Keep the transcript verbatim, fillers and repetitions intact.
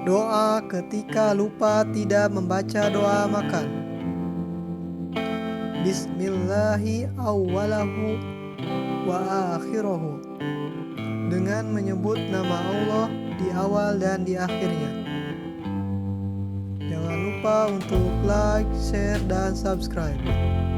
Doa ketika lupa tidak membaca doa makan. Bismillahi awwalahu wa akhirahu. Dengan menyebut nama Allah di awal dan di akhirnya. Jangan lupa untuk like, share, dan subscribe.